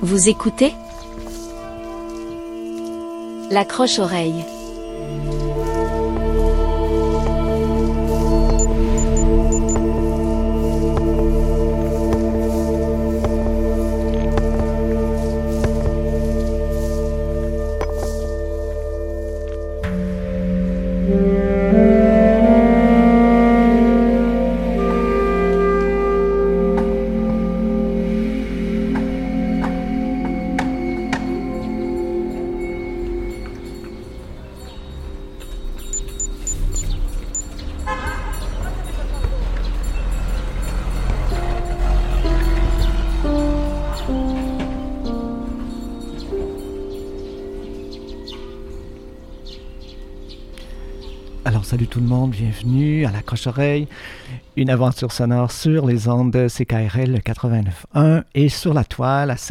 Vous écoutez L'accroche-oreille. Alors salut tout le monde, bienvenue à l'Accroche-oreille, une aventure sonore sur les ondes de CKRL 89.1 et sur la toile à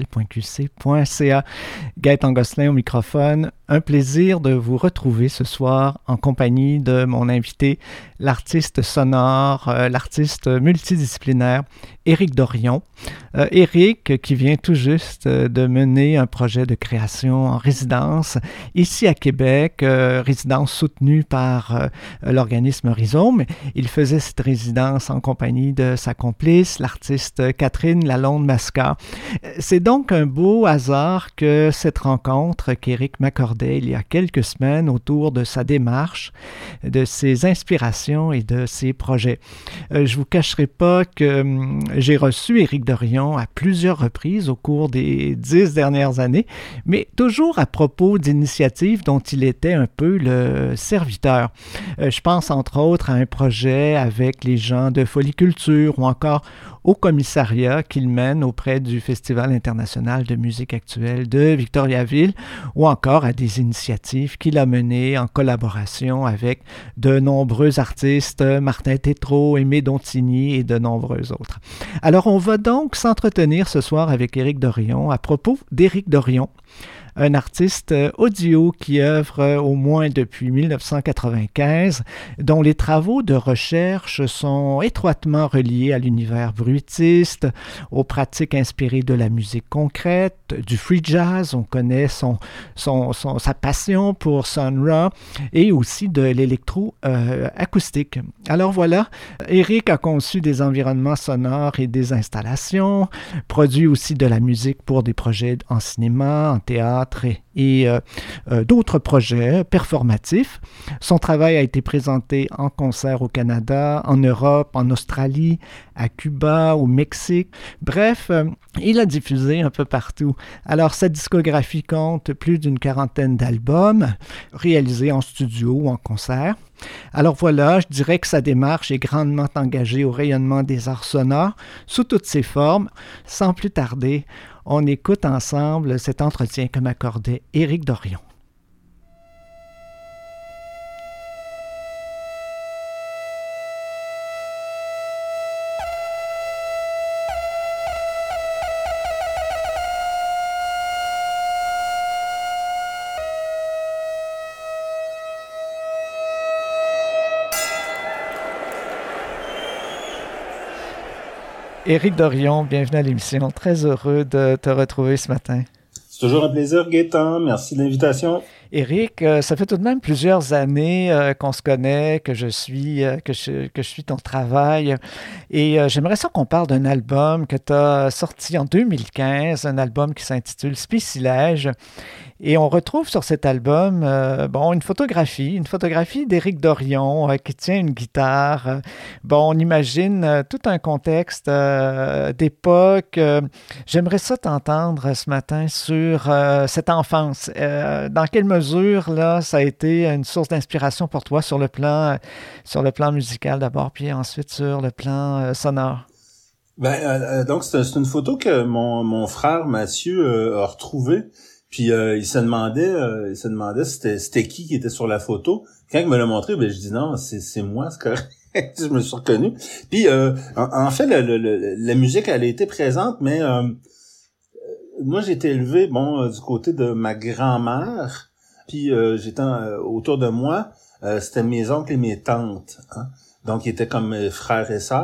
ckrl.qc.ca. Gaëtan Gosselin au microphone, un plaisir de vous retrouver ce soir en compagnie de mon invité, l'artiste sonore, l'artiste multidisciplinaire Éric Dorion. Éric qui vient tout juste de mener un projet de création en résidence ici à Québec, résidence soutenue par l'organisme Rhizome. Il faisait cette résidence en compagnie de sa complice, l'artiste Catherine Lalonde-Masca. C'est donc un beau hasard que cette rencontre qu'Éric m'accordait il y a quelques semaines autour de sa démarche, de ses inspirations et de ses projets. Je ne vous cacherai pas que j'ai reçu Éric Dorion à plusieurs reprises au cours des 10 dernières années, mais toujours à propos d'initiatives dont il était un peu le serviteur. Je pense entre autres à un projet avec les gens de Foliculture ou encore au commissariat qu'il mène auprès du Festival international de musique actuelle de Victoriaville ou encore à des initiatives qu'il a menées en collaboration avec de nombreux artistes, Martin Tétrault, Aimé Dontigny et de nombreux autres. Alors on va donc s'entretenir ce soir avec Éric Dorion à propos d'Éric Dorion, un artiste audio qui œuvre au moins depuis 1995, dont les travaux de recherche sont étroitement reliés à l'univers bruitiste, aux pratiques inspirées de la musique concrète, du free jazz, on connaît sa passion pour Sun Ra, et aussi de l'électro-acoustique. Alors voilà, Éric a conçu des environnements sonores et des installations, produit aussi de la musique pour des projets en cinéma, en théâtre, et d'autres projets performatifs. Son travail a été présenté en concert au Canada, en Europe, en Australie, à Cuba, au Mexique. Bref, il a diffusé un peu partout. Alors, sa discographie compte plus d'une quarantaine d'albums réalisés en studio ou en concert. Alors voilà, je dirais que sa démarche est grandement engagée au rayonnement des arts sonores sous toutes ses formes. Sans plus tarder, on écoute ensemble cet entretien que m'accordait Éric Dorion. Éric Dorion, bienvenue à l'émission. Très heureux de te retrouver ce matin. C'est toujours un plaisir, Gaëtan. Merci de l'invitation. Éric, ça fait tout de même plusieurs années qu'on se connaît, que je suis ton travail. Et j'aimerais ça qu'on parle d'un album que tu as sorti en 2015, un album qui s'intitule Spécilège. Et on retrouve sur cet album une photographie d'Éric Dorion qui tient une guitare. On imagine tout un contexte d'époque. J'aimerais ça t'entendre ce matin sur cette enfance. Dans quelle mesure là, ça a été une source d'inspiration pour toi sur le plan musical d'abord, puis ensuite sur le plan sonore? Donc c'est une photo que mon frère Mathieu a retrouvée. Puis il se demandait c'était qui était sur la photo. Quand il me l'a montré, je dis non, c'est moi, c'est correct. Je me suis reconnu. Puis en fait la musique elle a été présente, mais moi j'ai été élevé du côté de ma grand-mère. Puis j'étais autour de moi, c'était mes oncles et mes tantes, hein. Donc ils étaient comme frères et sœurs.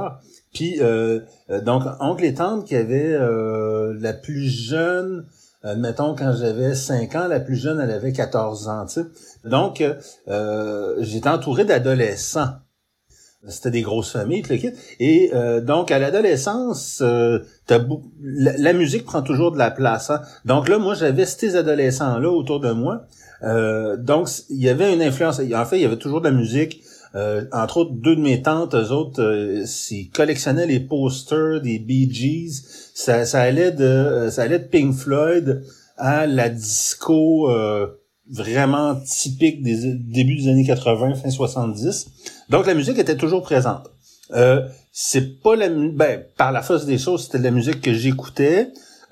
Puis donc oncle et tante qui avaient la plus jeune, admettons quand j'avais 5 ans, la plus jeune elle avait 14 ans, tu sais. Donc j'étais entouré d'adolescents. C'était des grosses familles, tout le kit. Et donc, à l'adolescence, la musique prend toujours de la place. Hein? Donc là, moi, j'avais ces adolescents-là autour de moi. Donc, il y avait une influence. En fait, il y avait toujours de la musique. Entre autres, deux de mes tantes, eux autres, ils collectionnaient les posters des Bee Gees. Ça allait de Pink Floyd à la disco vraiment typique des débuts des années 80, fin 70. Donc la musique était toujours présente. C'est pas par la force des choses, c'était de la musique que j'écoutais.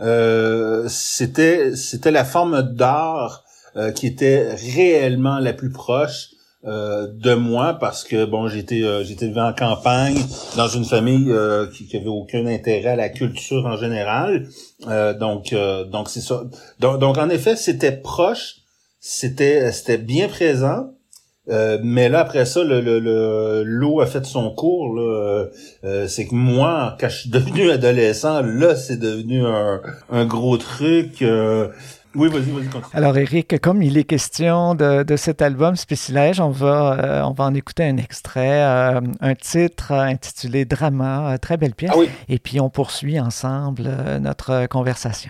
C'était la forme d'art qui était réellement la plus proche de moi parce que bon j'étais élevé en campagne dans une famille qui avait aucun intérêt à la culture en général. Donc c'est ça. Donc en effet, c'était proche. C'était bien présent, mais là après ça l'eau a fait son cours là. C'est que moi quand je suis devenu adolescent là c'est devenu un gros truc. Oui, vas-y, continue. Alors Éric, comme il est question de cet album Spécilège, on va en écouter un extrait, un titre intitulé Drama, très belle pièce. Ah oui. Et puis on poursuit ensemble notre conversation.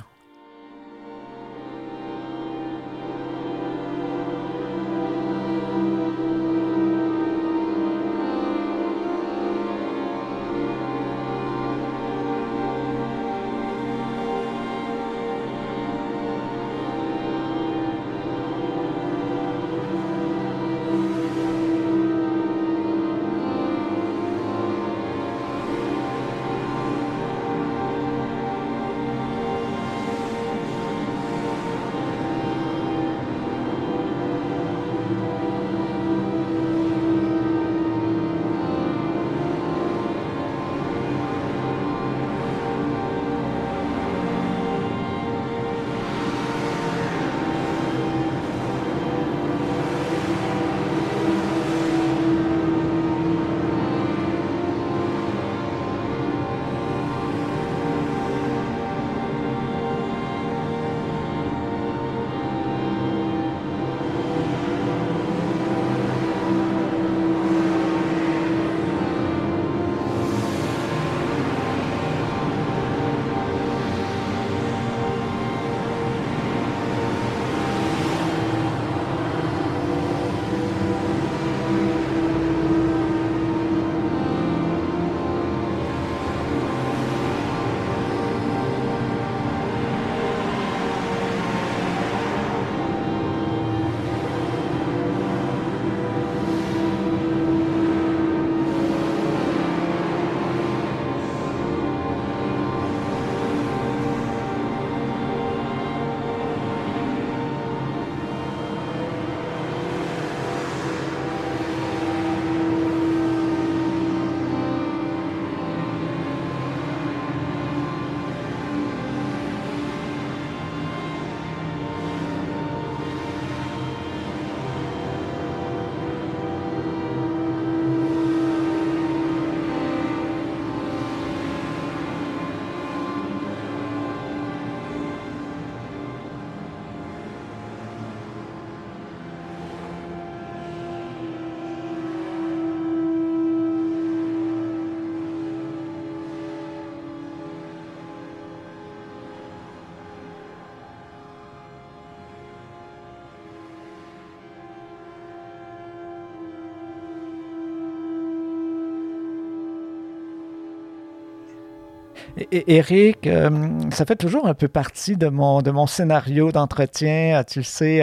Éric, ça fait toujours un peu partie de mon scénario d'entretien, tu le sais.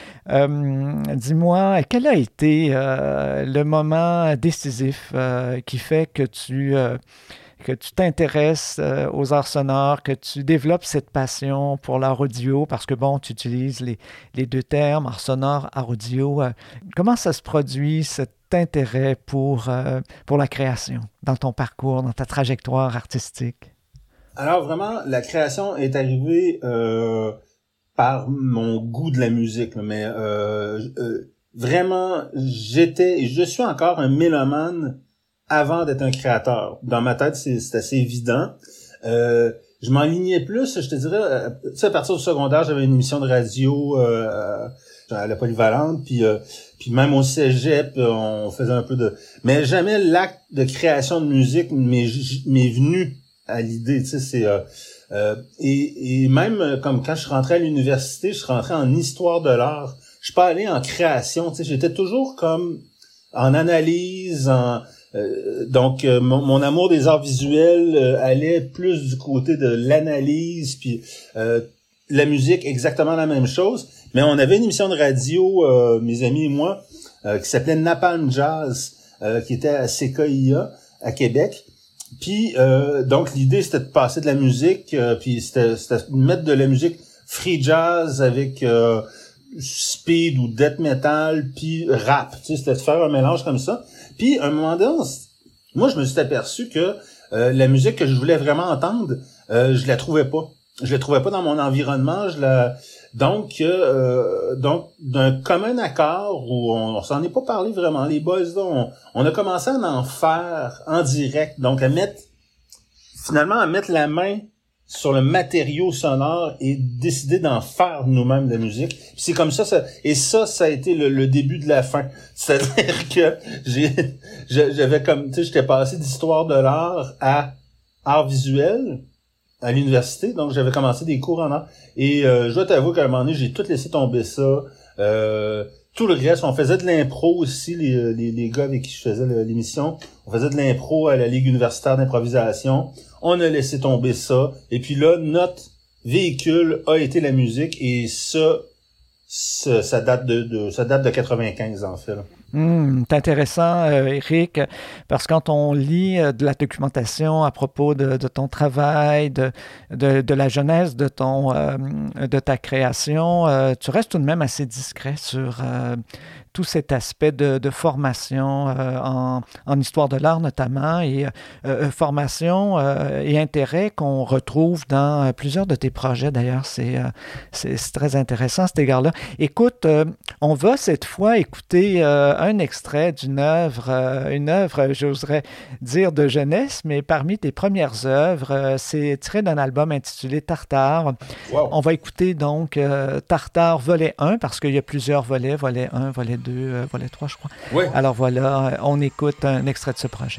Dis-moi, quel a été le moment décisif qui fait que tu t'intéresses aux arts sonores, que tu développes cette passion pour l'art audio, parce que bon, tu utilises les deux termes, art sonore, art audio. Comment ça se produit, cet intérêt pour la création, dans ton parcours, dans ta trajectoire artistique? Alors vraiment, la création est arrivée par mon goût de la musique, mais vraiment, je suis encore un mélomane avant d'être un créateur. Dans ma tête, c'est assez évident. Je m'enlignais plus, je te dirais, tu sais, à partir du secondaire, j'avais une émission de radio à la Polyvalente, puis même au cégep, on faisait un peu de... Mais jamais l'acte de création de musique m'est venu à l'idée, tu sais, c'est... et même comme quand je suis rentré à l'université, je suis rentré en histoire de l'art. Je suis pas allé en création, tu sais, j'étais toujours comme en analyse, donc mon amour des arts visuels allait plus du côté de l'analyse, puis la musique exactement la même chose. Mais on avait une émission de radio, mes amis et moi, qui s'appelait Napalm Jazz, qui était à CKIA à Québec. Puis donc l'idée c'était de passer de la musique, puis c'était de mettre de la musique free jazz avec speed ou death metal, puis rap. Tu sais, c'était de faire un mélange comme ça. Puis à un moment donné, moi je me suis aperçu que la musique que je voulais vraiment entendre, je la trouvais pas. Je la trouvais pas dans mon environnement. Donc d'un commun accord où on s'en est pas parlé vraiment, les boys là, on a commencé à en faire en direct, donc à mettre la main sur le matériau sonore et décider d'en faire nous-mêmes de la musique. Puis c'est comme ça a été le début de la fin. C'est-à-dire que j'avais comme, tu sais, j'étais passé d'histoire de l'art à art visuel à l'université, donc j'avais commencé des cours en art. Et je dois t'avouer qu'à un moment donné, j'ai tout laissé tomber ça. Tout le reste, on faisait de l'impro aussi, les gars avec qui je faisais l'émission. On faisait de l'impro à la Ligue universitaire d'improvisation. On a laissé tomber ça. Et puis là, notre véhicule a été la musique. Et ça date de 95, en fait, là. C'est intéressant, Éric, parce que quand on lit de la documentation à propos de ton travail, de la genèse de ta création, tu restes tout de même assez discret sur tout cet aspect de formation en histoire de l'art notamment, et formation et intérêt qu'on retrouve dans plusieurs de tes projets. D'ailleurs, c'est très intéressant à cet égard-là. Écoute, on va cette fois écouter un extrait d'une œuvre, j'oserais dire de jeunesse, mais parmi tes premières œuvres. C'est tiré d'un album intitulé Tartare. Wow. On va écouter donc Tartare volet 1, parce qu'il y a plusieurs volets, volet 1, volet 2, volet 3, je crois. Oui. Alors voilà, on écoute un extrait de ce projet.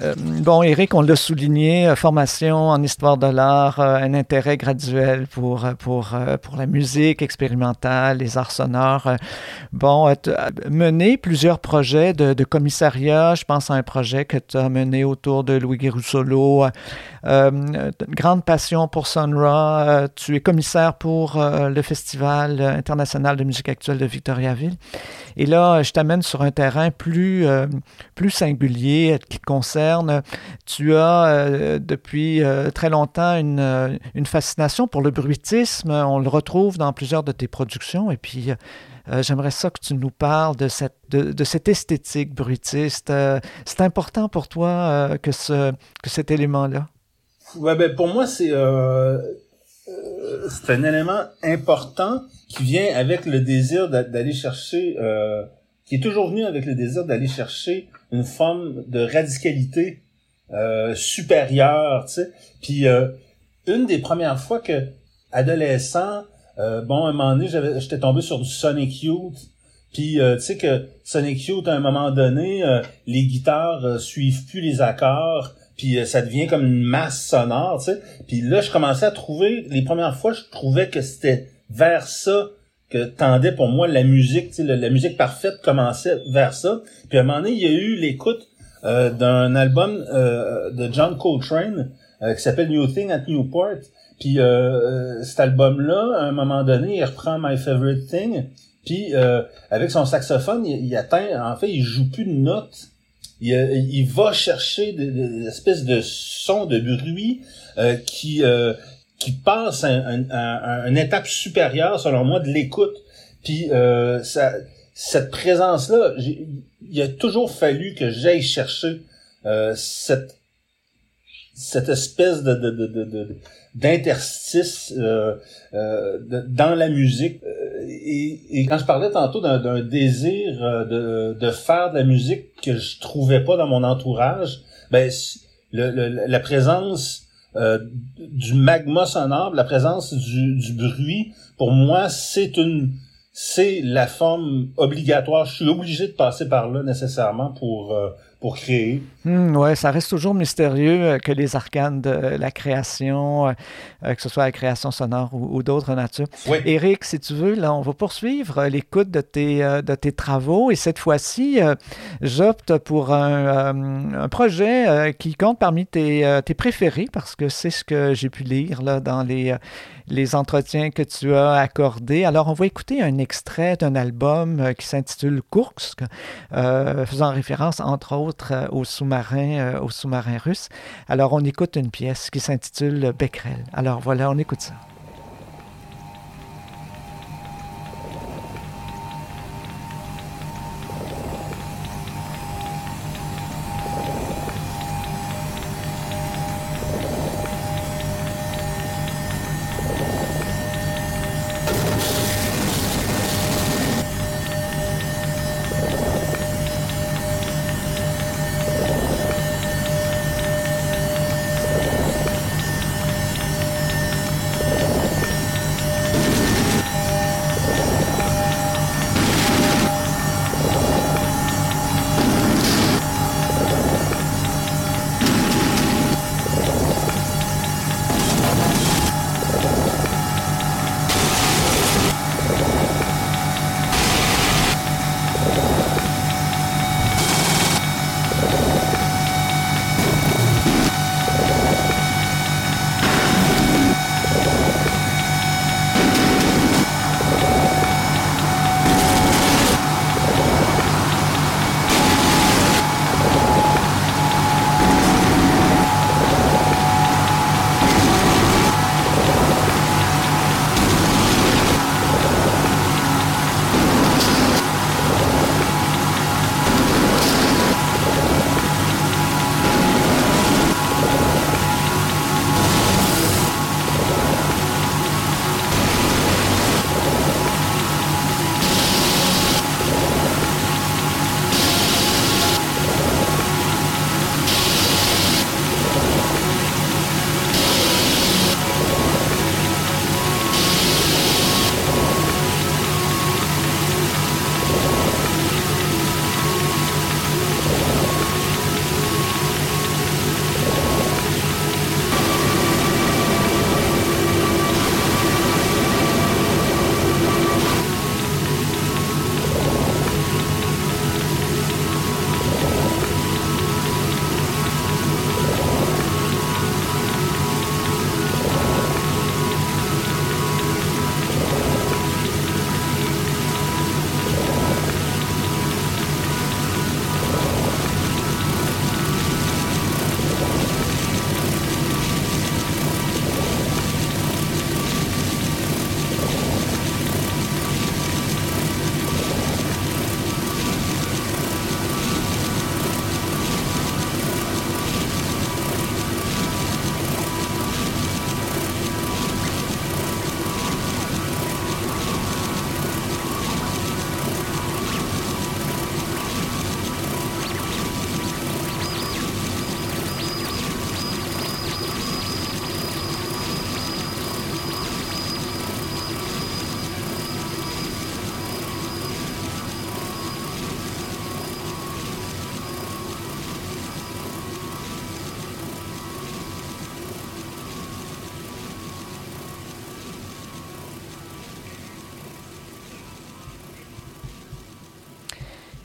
Bon, Éric, on l'a souligné, formation en histoire de l'art, un intérêt graduel pour la musique expérimentale, les arts sonores. Bon, mené plusieurs projets de commissariat. Je pense à un projet que tu as mené autour de Louis Guérousolo. Grande passion pour Sun Ra. Tu es commissaire pour le Festival international de musique actuelle de Victoriaville. Et là, je t'amène sur un terrain plus singulier qui te concerne. Tu as depuis très longtemps une fascination pour le bruitisme. On le retrouve dans plusieurs de tes productions. Et puis, j'aimerais ça que tu nous parles de cette esthétique bruitiste. C'est important pour toi que cet élément-là? Ouais, ben pour moi, c'est un élément important qui vient avec le désir d'aller chercher, qui est toujours venu avec le désir d'aller chercher une forme de radicalité supérieure, tu sais. Puis une des premières fois que adolescent, bon, à un moment donné, j'étais tombé sur du Sonic Youth. Puis tu sais que Sonic Youth, à un moment donné, les guitares suivent plus les accords. Puis ça devient comme une masse sonore, tu sais. Puis là, je commençais à trouver, les premières fois, je trouvais que c'était vers ça que tendait pour moi la musique, tu sais, la musique parfaite commençait vers ça. Puis à un moment donné, il y a eu l'écoute d'un album de John Coltrane qui s'appelle New Thing at Newport. Puis cet album-là, à un moment donné, il reprend My Favorite Thing. Puis avec son saxophone, il atteint, en fait, il joue plus de notes. Il va chercher des espèces de sons, de bruit qui passe à une étape supérieure, selon moi, de l'écoute. Puis cette présence-là, il a toujours fallu que j'aille chercher cette espèce d'interstice dans la musique. Et quand je parlais tantôt d'un désir de faire de la musique que je trouvais pas dans mon entourage, ben la présence du magma sonore, la présence du bruit, pour moi, c'est la forme obligatoire. Je suis obligé de passer par là nécessairement pour créer. Ouais, ça reste toujours mystérieux que les arcanes de la création, que ce soit la création sonore ou d'autres natures. Oui. Éric, si tu veux, là, on va poursuivre l'écoute de tes travaux et cette fois-ci, j'opte pour un projet qui compte parmi tes préférés parce que c'est ce que j'ai pu lire là, dans les entretiens que tu as accordés. Alors, on va écouter un extrait d'un album qui s'intitule Kursk, faisant référence, entre autres, aux sous-marins russes. Alors, on écoute une pièce qui s'intitule Becquerel. Alors, voilà, on écoute ça.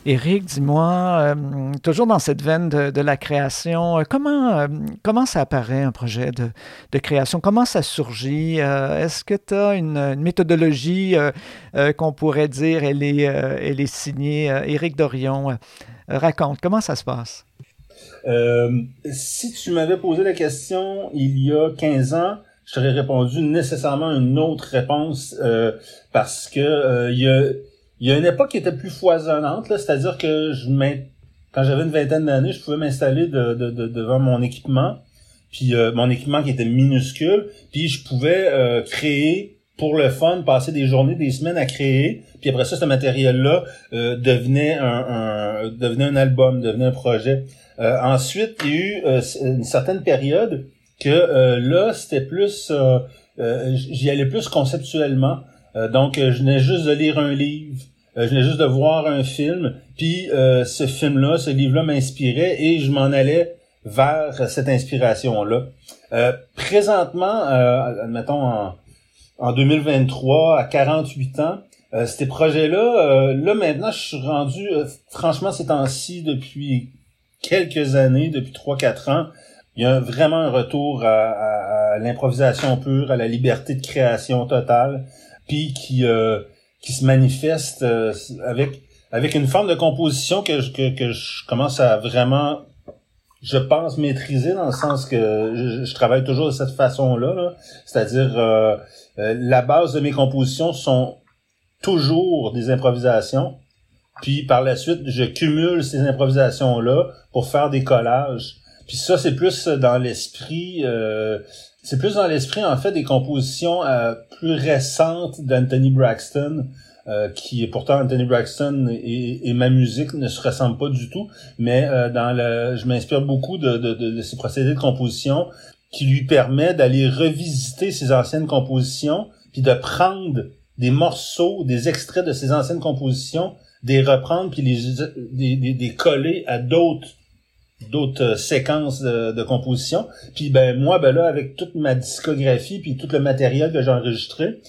Éric, dis-moi, toujours dans cette veine de la création, comment ça apparaît un projet de création? Comment ça surgit? Est-ce que tu as une méthodologie qu'on pourrait dire, elle est signée Éric Dorion? Raconte, comment ça se passe? Si tu m'avais posé la question il y a 15 ans, je t'aurais répondu nécessairement une autre réponse parce que il y a une époque qui était plus foisonnante, là, c'est-à-dire que quand j'avais une vingtaine d'années, je pouvais m'installer devant mon équipement, puis mon équipement qui était minuscule, puis je pouvais créer pour le fun, passer des journées, des semaines à créer, puis après ça, ce matériel-là devenait un album, devenait un projet. Ensuite, il y a eu une certaine période que là, c'était plus j'y allais plus conceptuellement. Donc, je venais juste de lire un livre, je venais juste de voir un film, puis ce livre-là m'inspirait et je m'en allais vers cette inspiration-là. Présentement, admettons en 2023, à 48 ans, ces projets-là, là maintenant, je suis rendu, franchement, ces temps-ci, depuis quelques années, depuis 3-4 ans, il y a vraiment un retour à l'improvisation pure, à la liberté de création totale, puis qui se manifeste avec une forme de composition que je commence à vraiment, je pense, maîtriser, dans le sens que je travaille toujours de cette façon-là, là. C'est-à-dire la base de mes compositions sont toujours des improvisations, puis par la suite, je cumule ces improvisations-là pour faire des collages. Puis ça, c'est plus dans l'esprit en fait des compositions plus récentes d'Anthony Braxton, qui pourtant Anthony Braxton et ma musique ne se ressemblent pas du tout, mais je m'inspire beaucoup de ces procédés de composition qui lui permet d'aller revisiter ses anciennes compositions, puis de prendre des morceaux, des extraits de ses anciennes compositions, des reprendre puis les coller à d'autres séquences de composition. Puis moi là, avec toute ma discographie puis tout le matériel que j'ai enregistré,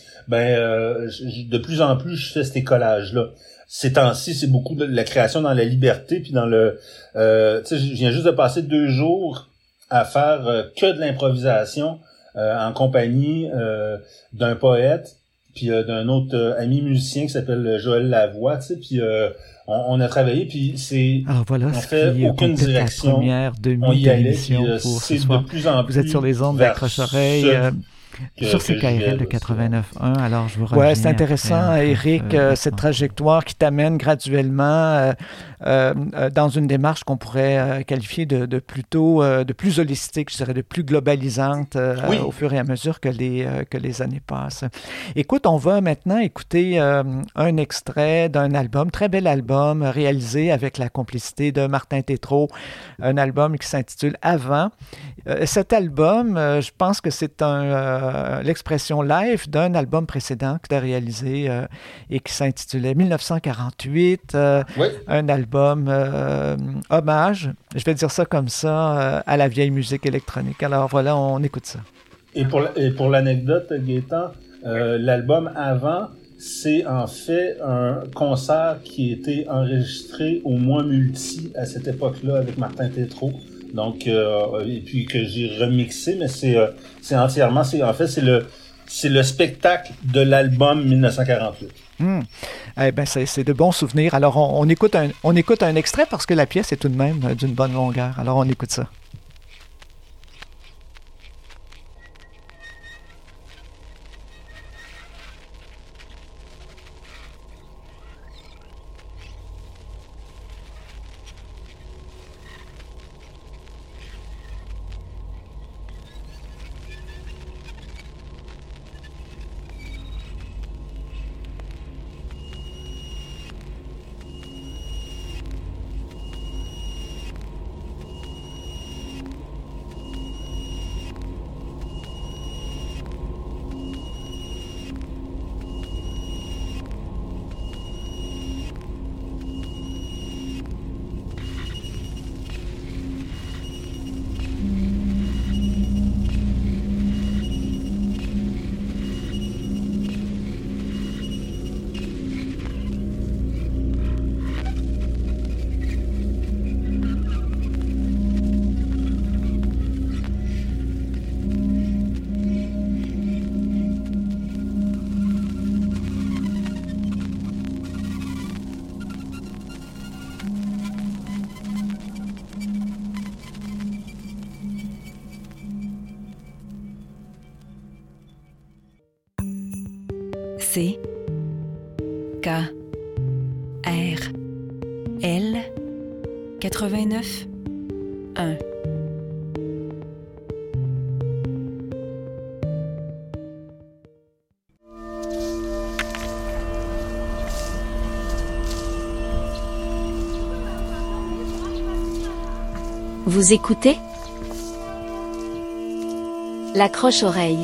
de plus en plus je fais ces collages là. Ces temps-ci, c'est beaucoup de la création dans la liberté puis dans le je viens juste de passer 2 jours à faire que de l'improvisation en compagnie d'un poète puis d'un autre ami musicien qui s'appelle Joël Lavoie, tu sais, puis on a travaillé, puis alors voilà, on fait aucune direction, première on y allait, puis c'est de plus en plus. Vous êtes sur les ondes d'Accroche-oreille, sur CKRL de 89.1, alors je vous reviens. Ouais, c'est intéressant, Éric, cette trajectoire qui t'amène graduellement dans une démarche qu'on pourrait qualifier de plus holistique, je dirais, de plus globalisante au fur et à mesure que les années passent. Écoute, on va maintenant écouter un extrait d'un album, très bel album, réalisé avec la complicité de Martin Tétrault, un album qui s'intitule Avant. Cet album, je pense que c'est l'expression live d'un album précédent que tu as réalisé et qui s'intitulait 1948, un album hommage, je vais dire ça comme ça, à la vieille musique électronique. Alors voilà, on écoute ça. Et pour l'anecdote, Gaétan, l'album Avant, c'est en fait un concert qui a été enregistré au Moins Multi à cette époque-là avec Martin Tétrault. Donc et puis que j'ai remixé, mais c'est entièrement, c'est le spectacle de l'album 1948. Eh ben c'est de bons souvenirs. Alors on écoute un extrait parce que la pièce est tout de même d'une bonne longueur. Alors on écoute ça. C K R L 89.1. Vous écoutez l'accroche-oreille.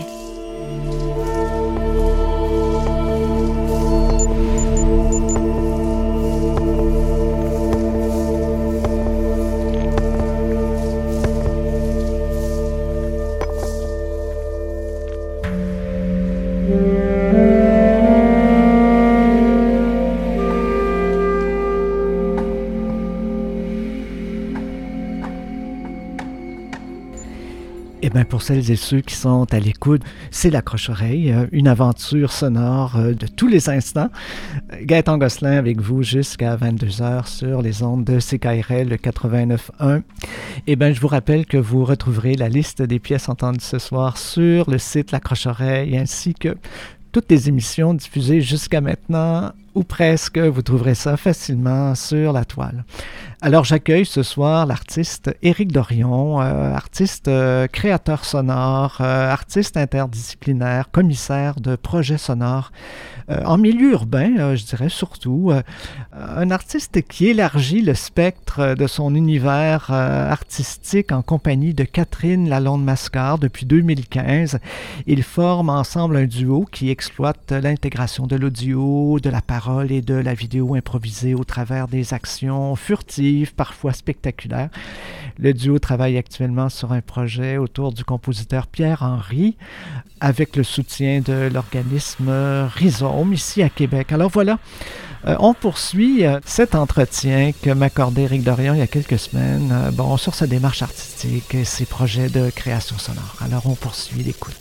Eh bien, pour celles et ceux qui sont à l'écoute, c'est l'accroche-oreille, une aventure sonore de tous les instants. Gaëtan Gosselin avec vous jusqu'à 22h sur les ondes de CKRL 89.1. Eh bien, je vous rappelle que vous retrouverez la liste des pièces entendues ce soir sur le site L'Accroche-oreille ainsi que toutes les émissions diffusées jusqu'à maintenant, ou presque, vous trouverez ça facilement sur la toile. Alors j'accueille ce soir l'artiste Éric Dorion, artiste créateur sonore, artiste interdisciplinaire, commissaire de projets sonores en milieu urbain, je dirais surtout. Un artiste qui élargit le spectre de son univers artistique en compagnie de Catherine Lalonde-Mascard depuis 2015. Ils forment ensemble un duo qui exploite l'intégration de l'audio, de la parole et de la vidéo improvisée au travers des actions furtives, parfois spectaculaires. Le duo travaille actuellement sur un projet autour du compositeur Pierre Henry avec le soutien de l'organisme Rhizome ici à Québec. Alors voilà, on poursuit cet entretien que m'accordait Éric Dorion il y a quelques semaines sur sa démarche artistique et ses projets de création sonore. Alors on poursuit l'écoute.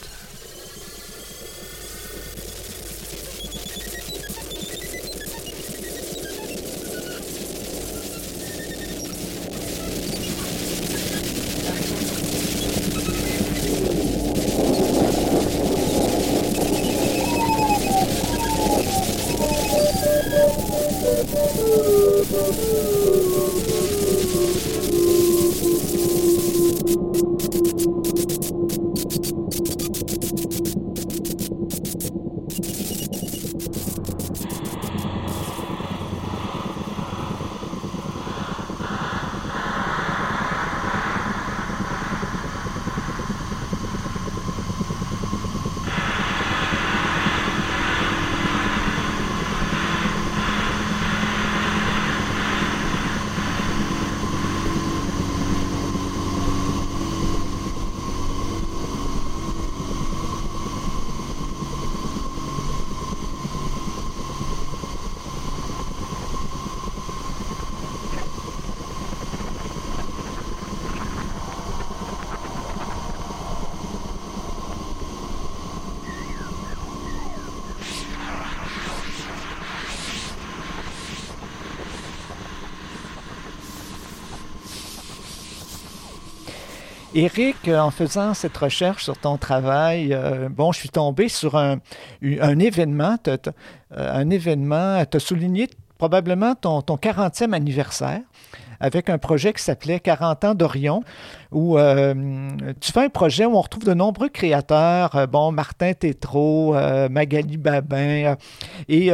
Éric, en faisant cette recherche sur ton travail, je suis tombé sur un événement. Un événement, tu as souligné probablement ton 40e anniversaire avec un projet qui s'appelait 40 ans d'Orion, où tu fais un projet où on retrouve de nombreux créateurs, Martin Tétrault, Magali Babin, et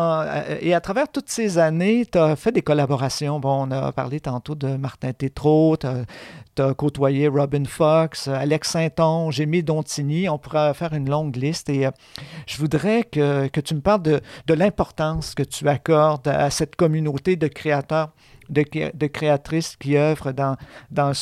à travers toutes ces années, tu as fait des collaborations. On a parlé tantôt de Martin Tétrault, tu as côtoyé Robin Fox, Alex Saint-Onge, Aimé Dontigny. On pourrait faire une longue liste. Et je voudrais que tu me parles de l'importance que tu accordes à cette communauté de créateurs, de créatrices qui œuvrent dans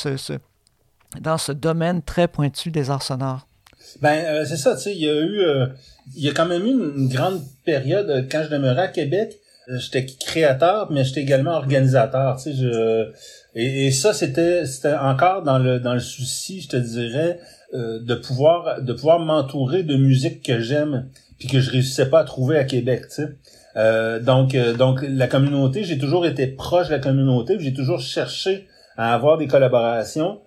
ce domaine très pointu des arts sonores. C'est ça, tu sais, il y a quand même eu une grande période quand je demeurais à Québec. J'étais créateur, mais j'étais également organisateur, tu sais, et ça c'était encore dans le souci, je te dirais, de pouvoir m'entourer de musique que j'aime puis que je réussissais pas à trouver à Québec, tu sais. Donc la communauté, j'ai toujours été proche de la communauté, puis j'ai toujours cherché à avoir des collaborations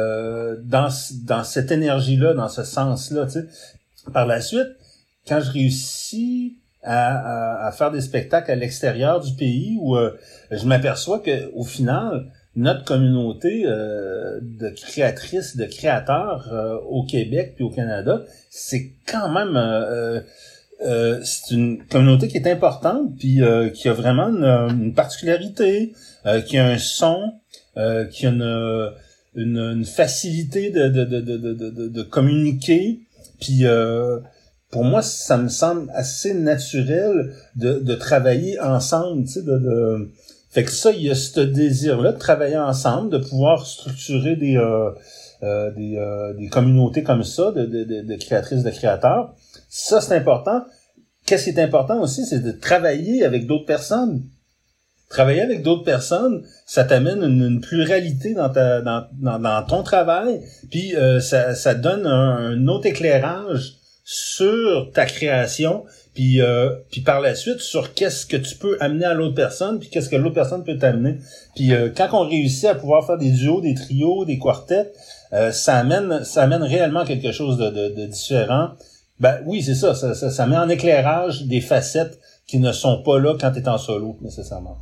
dans cette énergie-là, dans ce sens-là, tu sais. Par la suite, quand je réussis à faire des spectacles à l'extérieur du pays où je m'aperçois que au final notre communauté de créatrices, de créateurs au Québec puis au Canada, c'est quand même c'est une communauté qui est importante puis qui a vraiment une particularité, qui a un son, qui a une facilité de communiquer, puis pour moi ça me semble assez naturel de travailler ensemble, tu sais, fait que ça, il y a ce désir-là de travailler ensemble, de pouvoir structurer des communautés comme ça, de créatrices, de créateurs. Ça, c'est important. Qu'est-ce qui est important aussi, c'est de travailler avec d'autres personnes. Travailler avec d'autres personnes, ça t'amène une pluralité dans ton travail, puis ça donne un autre éclairage sur ta création, puis par la suite sur qu'est-ce que tu peux amener à l'autre personne, puis qu'est-ce que l'autre personne peut t'amener. Puis quand on réussit à pouvoir faire des duos, des trios, des quartets, ça amène réellement quelque chose de différent. Ben oui, c'est ça met en éclairage des facettes qui ne sont pas là quand tu es en solo nécessairement.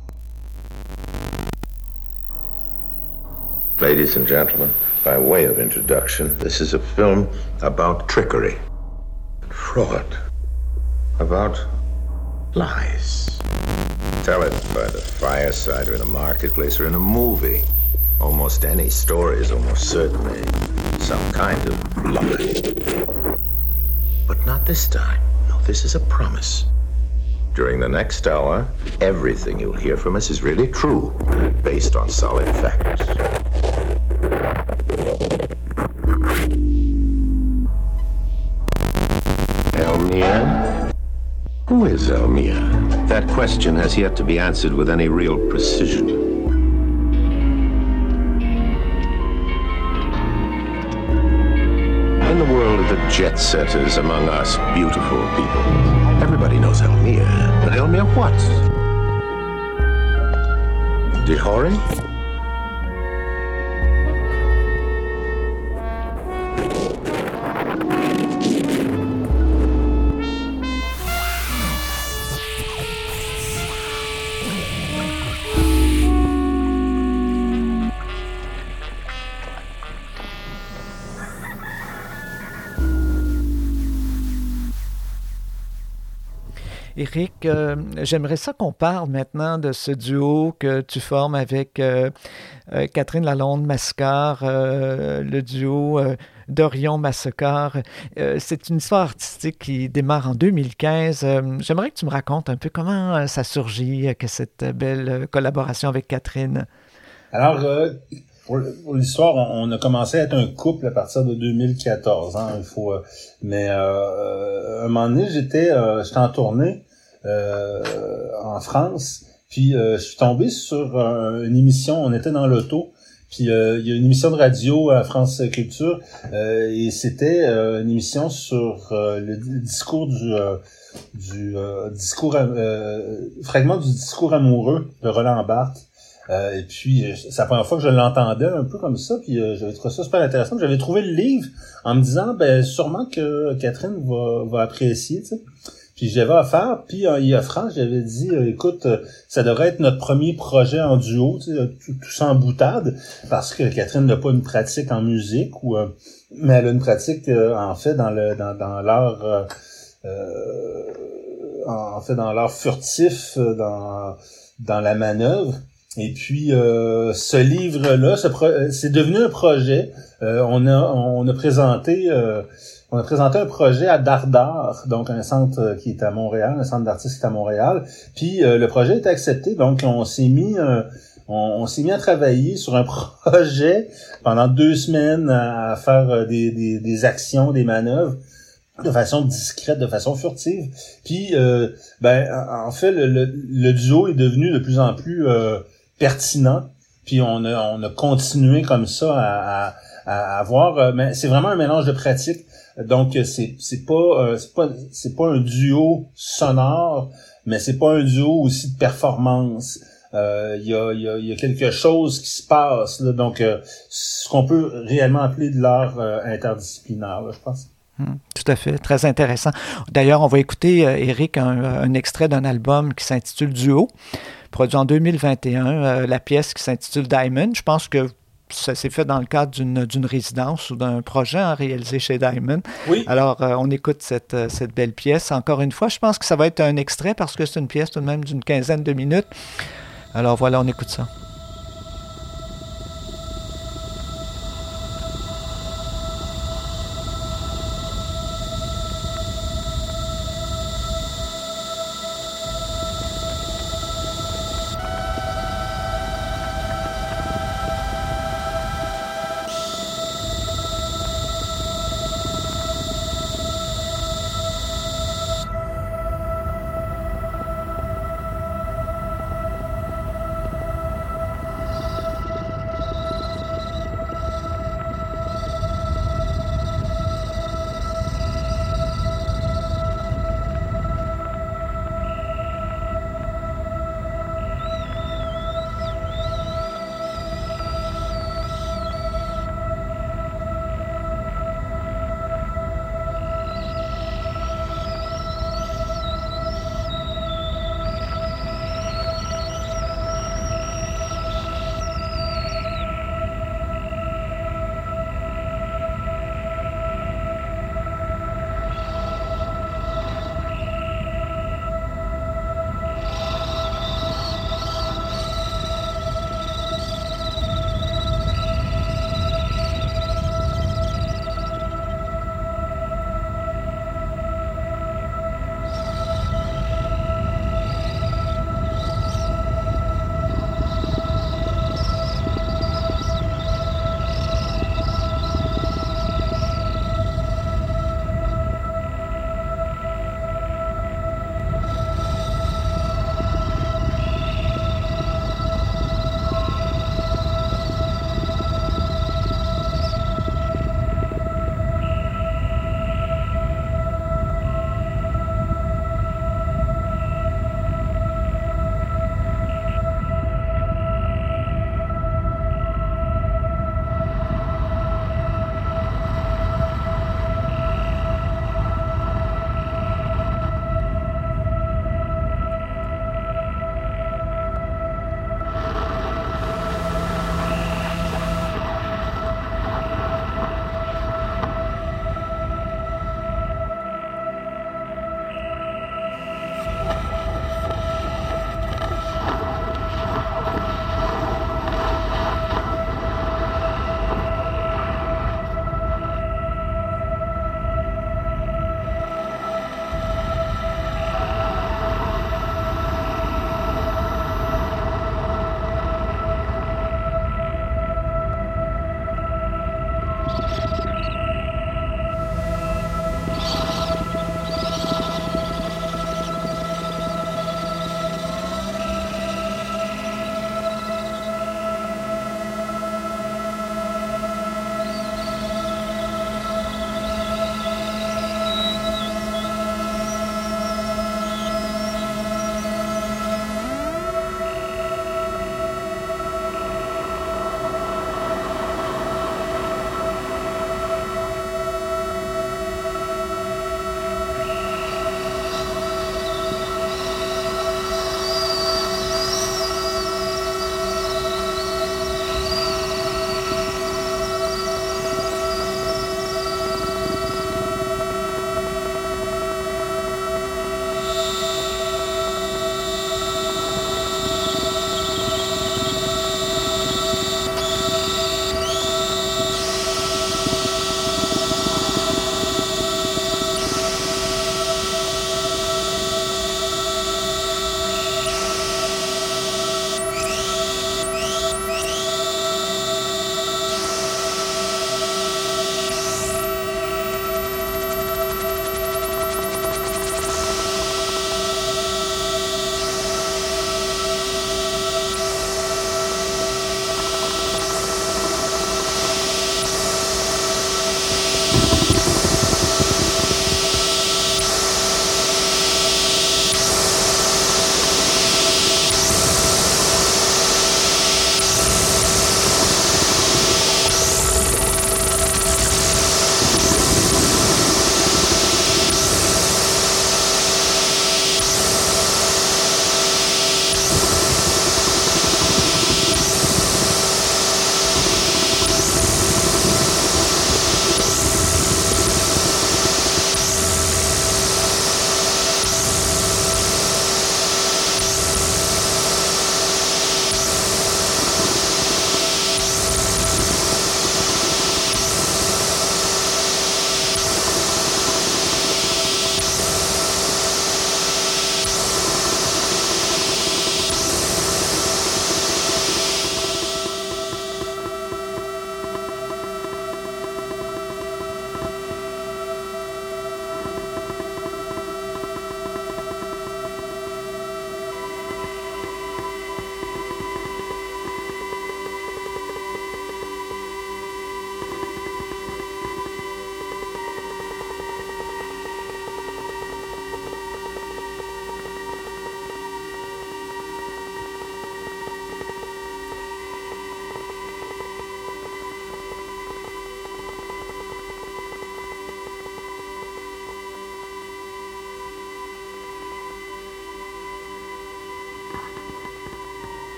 Ladies and gentlemen, by way of introduction, this is a film about trickery, fraud, about lies. Tell it by the fireside or in a marketplace or in a movie. Almost any story is almost certainly some kind of lie. But not this time. No, this is a promise. During the next hour, everything you'll hear from us is really true, based on solid facts. Elmia? Who is Elmia? That question has yet to be answered with any real precision. In the world of the jet setters among us beautiful people, everybody knows Elmia. But Elmia what? Dihori? Éric, j'aimerais ça qu'on parle maintenant de ce duo que tu formes avec Catherine Lalonde-Mascar, le duo d'Orion Massacre. C'est une histoire artistique qui démarre en 2015. J'aimerais que tu me racontes un peu comment ça surgit, que cette belle collaboration avec Catherine. Alors, pour l'histoire, on a commencé à être un couple à partir de 2014. Hein, mais un moment donné, j'étais en tournée en France, puis je suis tombé sur une émission. On était dans l'auto, puis il y a une émission de radio à France Culture, et c'était une émission sur le discours fragment du discours amoureux de Roland Barthes. Et puis, c'est la première fois que je l'entendais un peu comme ça, puis j'avais trouvé ça super intéressant. J'avais trouvé le livre en me disant, sûrement que Catherine va apprécier, tu sais. Puis j'avais offert, puis y offrant, j'avais dit, écoute, ça devrait être notre premier projet en duo, tu sais, tout ça en boutade, parce que Catherine n'a pas une pratique en musique, mais elle a une pratique, en fait, dans l'art, dans l'art furtif, dans la manœuvre. Et puis ce livre-là, c'est devenu un projet. On a présenté un projet à Dardar, donc un centre qui est à Montréal, un centre d'artistes qui est à Montréal. Puis le projet est accepté, donc on s'est mis à travailler sur un projet pendant 2 semaines à faire des actions, des manœuvres de façon discrète, de façon furtive. Puis en fait le duo est devenu de plus en plus pertinent. Puis on a continué comme ça à avoir, mais c'est vraiment un mélange de pratiques. Donc c'est pas un duo sonore, mais c'est pas un duo aussi de performance. Il y a quelque chose qui se passe là, donc ce qu'on peut réellement appeler de l'art interdisciplinaire là, je pense. Tout à fait, très intéressant. D'ailleurs, on va écouter, Éric, un extrait d'un album qui s'intitule Duo, produit en 2021, la pièce qui s'intitule Diamond. Je pense que ça s'est fait dans le cadre d'une résidence ou d'un projet réalisé chez Diamond. Oui. Alors, on écoute cette belle pièce. Encore une fois, je pense que ça va être un extrait parce que c'est une pièce tout de même d'une quinzaine de minutes. Alors voilà, on écoute ça.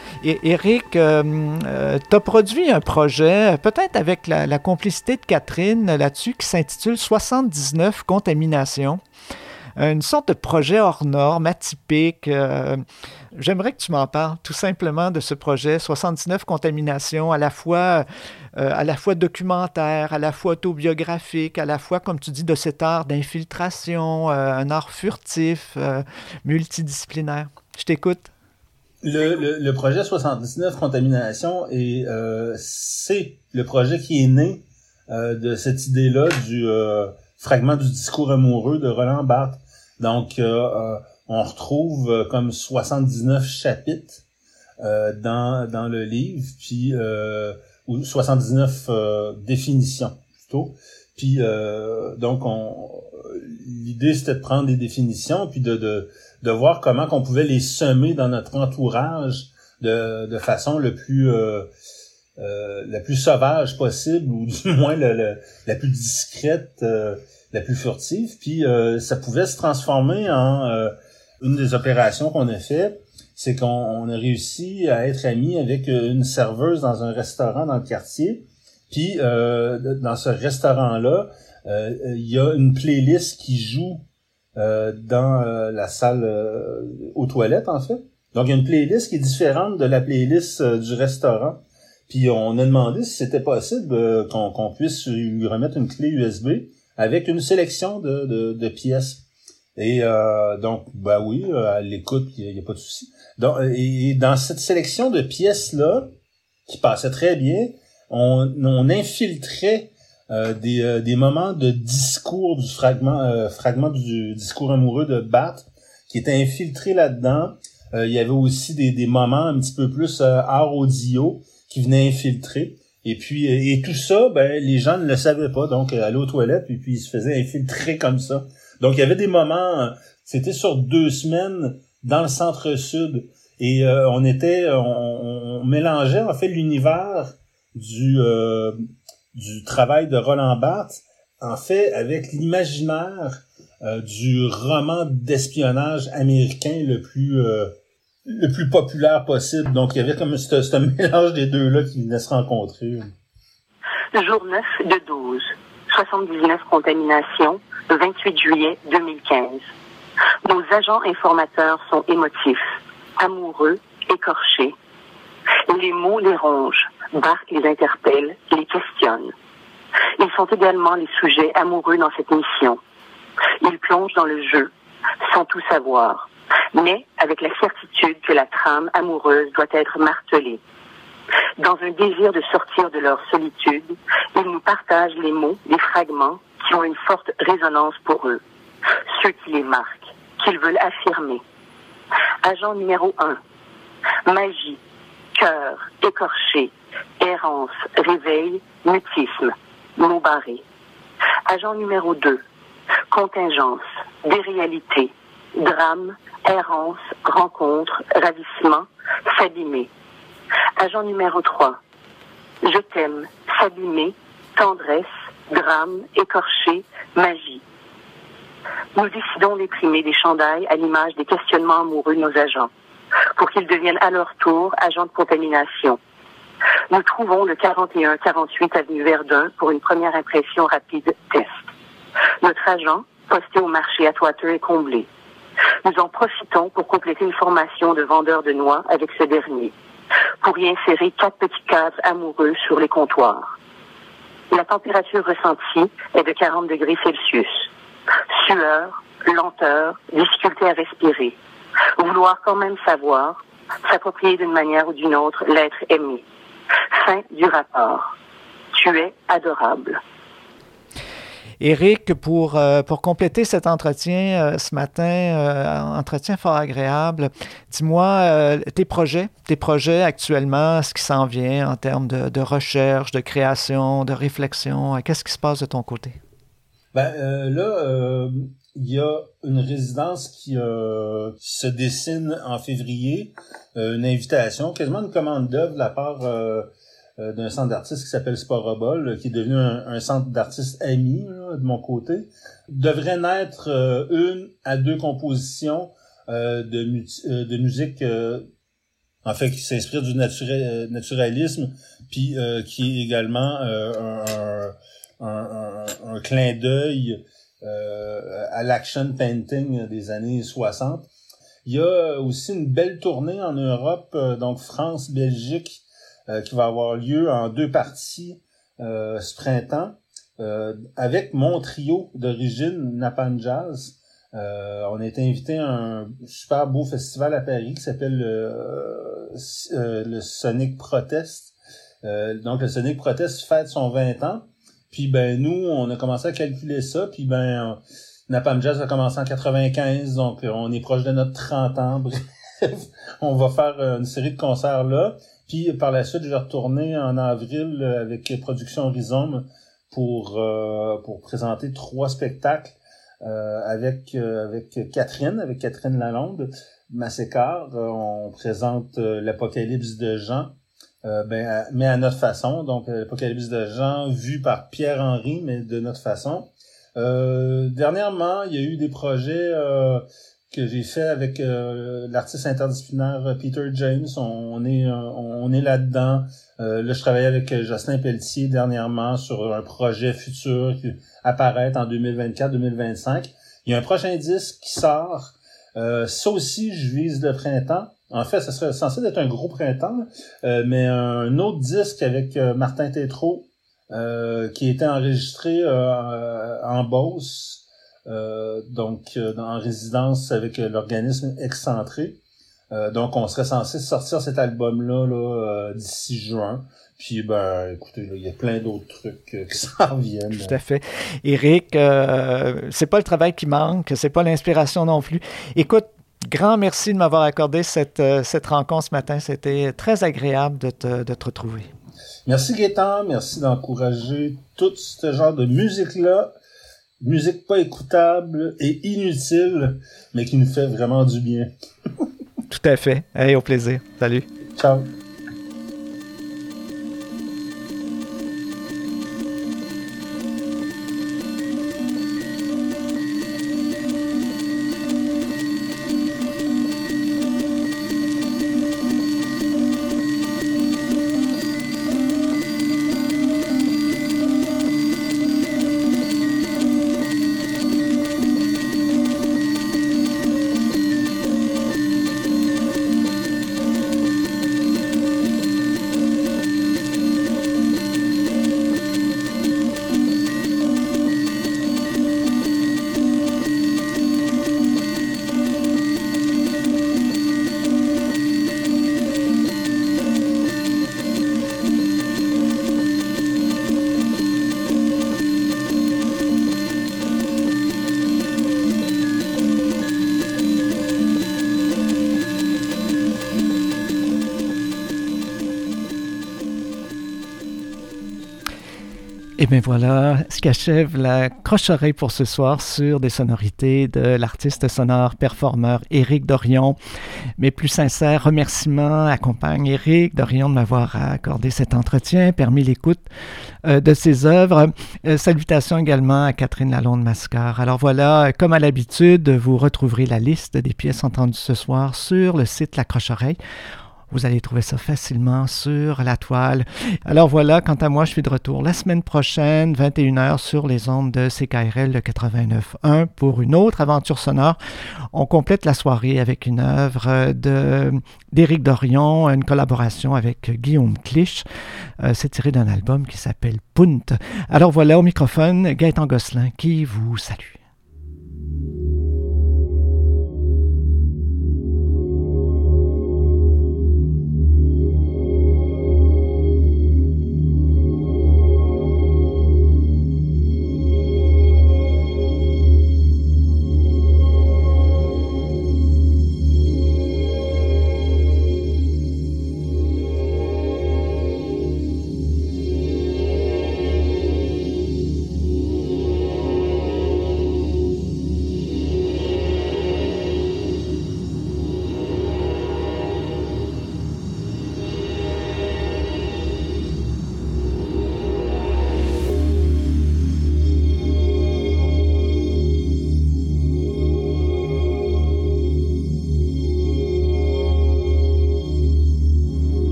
Et Éric, tu as produit un projet, peut-être avec la complicité de Catherine là-dessus, qui s'intitule 79 contaminations. Une sorte de projet hors norme, atypique. J'aimerais que tu m'en parles tout simplement de ce projet, 79 contaminations, à la fois documentaire, à la fois autobiographique, à la fois, comme tu dis, de cet art d'infiltration, un art furtif, multidisciplinaire. Je t'écoute. Le projet 79 contaminations, c'est le projet qui est né de cette idée-là du fragment du discours amoureux de Roland Barthes. Donc, on retrouve comme 79 chapitres dans le livre, puis ou 79 définitions plutôt. Puis donc l'idée c'était de prendre des définitions puis de voir comment qu'on pouvait les semer dans notre entourage de façon la plus sauvage possible, ou du moins la plus discrète, la plus furtive. Puis ça pouvait se transformer en une des opérations qu'on a fait, c'est qu'on a réussi à être amis avec une serveuse dans un restaurant dans le quartier. Puis dans ce restaurant-là, il y a une playlist qui joue dans la salle aux toilettes, en fait. Donc, il y a une playlist qui est différente de la playlist du restaurant. Puis, on a demandé si c'était possible qu'on puisse lui remettre une clé USB avec une sélection de pièces. Et donc, ben oui, elle l'écoute, il n'y a pas de souci. Donc, et dans cette sélection de pièces-là, qui passait très bien, on infiltrait des moments de discours du fragment du discours amoureux de Barthes qui était infiltré là-dedans. Il y avait aussi des moments un petit peu plus art audio qui venaient infiltrer. Et puis et tout ça, ben les gens ne le savaient pas, donc allaient aux toilettes puis ils se faisaient infiltrer comme ça. Donc il y avait des moments, c'était sur 2 semaines dans le centre-sud, et on mélangeait en fait l'univers du travail de Roland Barthes, en fait, avec l'imaginaire du roman d'espionnage américain le plus populaire possible. Donc, il y avait comme ce mélange des deux-là qui venaient se rencontrer. Jour 9 de 12. 79 contaminations, 28 juillet 2015. Nos agents informateurs sont émotifs, amoureux, écorchés. Les mots les rongent. Barthes les interpelle, les questionne. Ils sont également les sujets amoureux dans cette mission. Ils plongent dans le jeu, sans tout savoir, mais avec la certitude que la trame amoureuse doit être martelée. Dans un désir de sortir de leur solitude, ils nous partagent les mots, les fragments qui ont une forte résonance pour eux, ceux qui les marquent, qu'ils veulent affirmer. Agent numéro 1, magie, cœur, écorché, errance, réveil, mutisme, mots barrés. Agent numéro 2, contingence, déréalité, drame, errance, rencontre, ravissement, s'abîmer. Agent numéro 3, je t'aime, s'abîmer, tendresse, drame, écorché, magie. Nous décidons d'imprimer des chandails à l'image des questionnements amoureux de nos agents, pour qu'ils deviennent à leur tour agents de contamination. Nous trouvons le 41-48 avenue Verdun pour une première impression rapide test. Notre agent, posté au marché Atwater, est comblé. Nous en profitons pour compléter une formation de vendeur de noix avec ce dernier, pour y insérer 4 petits cadres amoureux sur les comptoirs. La température ressentie est de 40 degrés Celsius. Sueur, lenteur, difficulté à respirer. Vouloir quand même savoir, s'approprier d'une manière ou d'une autre l'être aimé. Fin du rapport. Tu es adorable. Éric, pour compléter cet entretien ce matin, entretien fort agréable, dis-moi tes projets actuellement, ce qui s'en vient en termes de recherche, de création, de réflexion, qu'est-ce qui se passe de ton côté? Là, il y a une résidence qui se dessine en février, une invitation, quasiment une commande d'œuvre de la part d'un centre d'artistes qui s'appelle Sporobol, qui est devenu un centre d'artistes amis là, de mon côté. Devrait naître 1 à 2 compositions de musique en fait, qui s'inspire du naturalisme, puis qui est également un clin d'œil à l'action painting des années 60. Il y a aussi une belle tournée en Europe, donc France-Belgique, qui va avoir lieu en 2 parties ce printemps, avec mon trio d'origine Napalm Jazz. On a été invité à un super beau festival à Paris qui s'appelle le Sonic Protest. Donc le Sonic Protest fête son 20 ans. Puis nous, on a commencé à calculer ça. Puis Napalm Jazz a commencé en 95, donc on est proche de notre 30 ans. Bref, on va faire une série de concerts là. Puis par la suite, je vais retourner en avril avec Production Rhizome pour présenter 3 spectacles avec Catherine Lalonde, Massécart. On présente l'Apocalypse de Jean, mais à notre façon. Donc l'Apocalypse de Jean vu par Pierre-Henri, mais de notre façon. Dernièrement, il y a eu des projets que j'ai fait avec l'artiste interdisciplinaire Peter James. On est là-dedans. Là, je travaillais avec Jocelyn Pelletier dernièrement sur un projet futur qui apparaît en 2024-2025. Il y a un prochain disque qui sort. Ça aussi, je vise le printemps. En fait, ça serait censé être un gros printemps, mais un autre disque avec Martin Tétrault, qui était enregistré en Beauce, donc en résidence avec l'organisme Excentré. Donc on serait censé sortir cet album-là d'ici juin. Puis écoutez, il y a plein d'autres trucs qui s'en viennent. Tout à fait. Éric, c'est pas le travail qui manque, c'est pas l'inspiration non plus. Écoute, grand merci de m'avoir accordé cette rencontre ce matin. C'était très agréable de te retrouver. Merci Gaétan, merci d'encourager tout ce genre de musique-là. Musique pas écoutable et inutile, mais qui nous fait vraiment du bien. Tout à fait. Hey, au plaisir. Salut. Ciao. Et bien voilà ce qui achève la croche-oreille pour ce soir sur des sonorités de l'artiste sonore performeur Éric Dorion. Mes plus sincères remerciements accompagnent Éric Dorion de m'avoir accordé cet entretien, permis l'écoute de ses œuvres. Salutations également à Catherine Lalonde-Massécart. Alors voilà, comme à l'habitude, vous retrouverez la liste des pièces entendues ce soir sur le site La Croche-oreille. Vous allez trouver ça facilement sur la toile. Alors voilà, quant à moi, je suis de retour la semaine prochaine, 21h, sur les ondes de CKRL 89.1 pour une autre aventure sonore. On complète la soirée avec une œuvre d'Éric Dorion, une collaboration avec Guillaume Clich. C'est tiré d'un album qui s'appelle Punt. Alors voilà, au microphone, Gaétan Gosselin qui vous salue.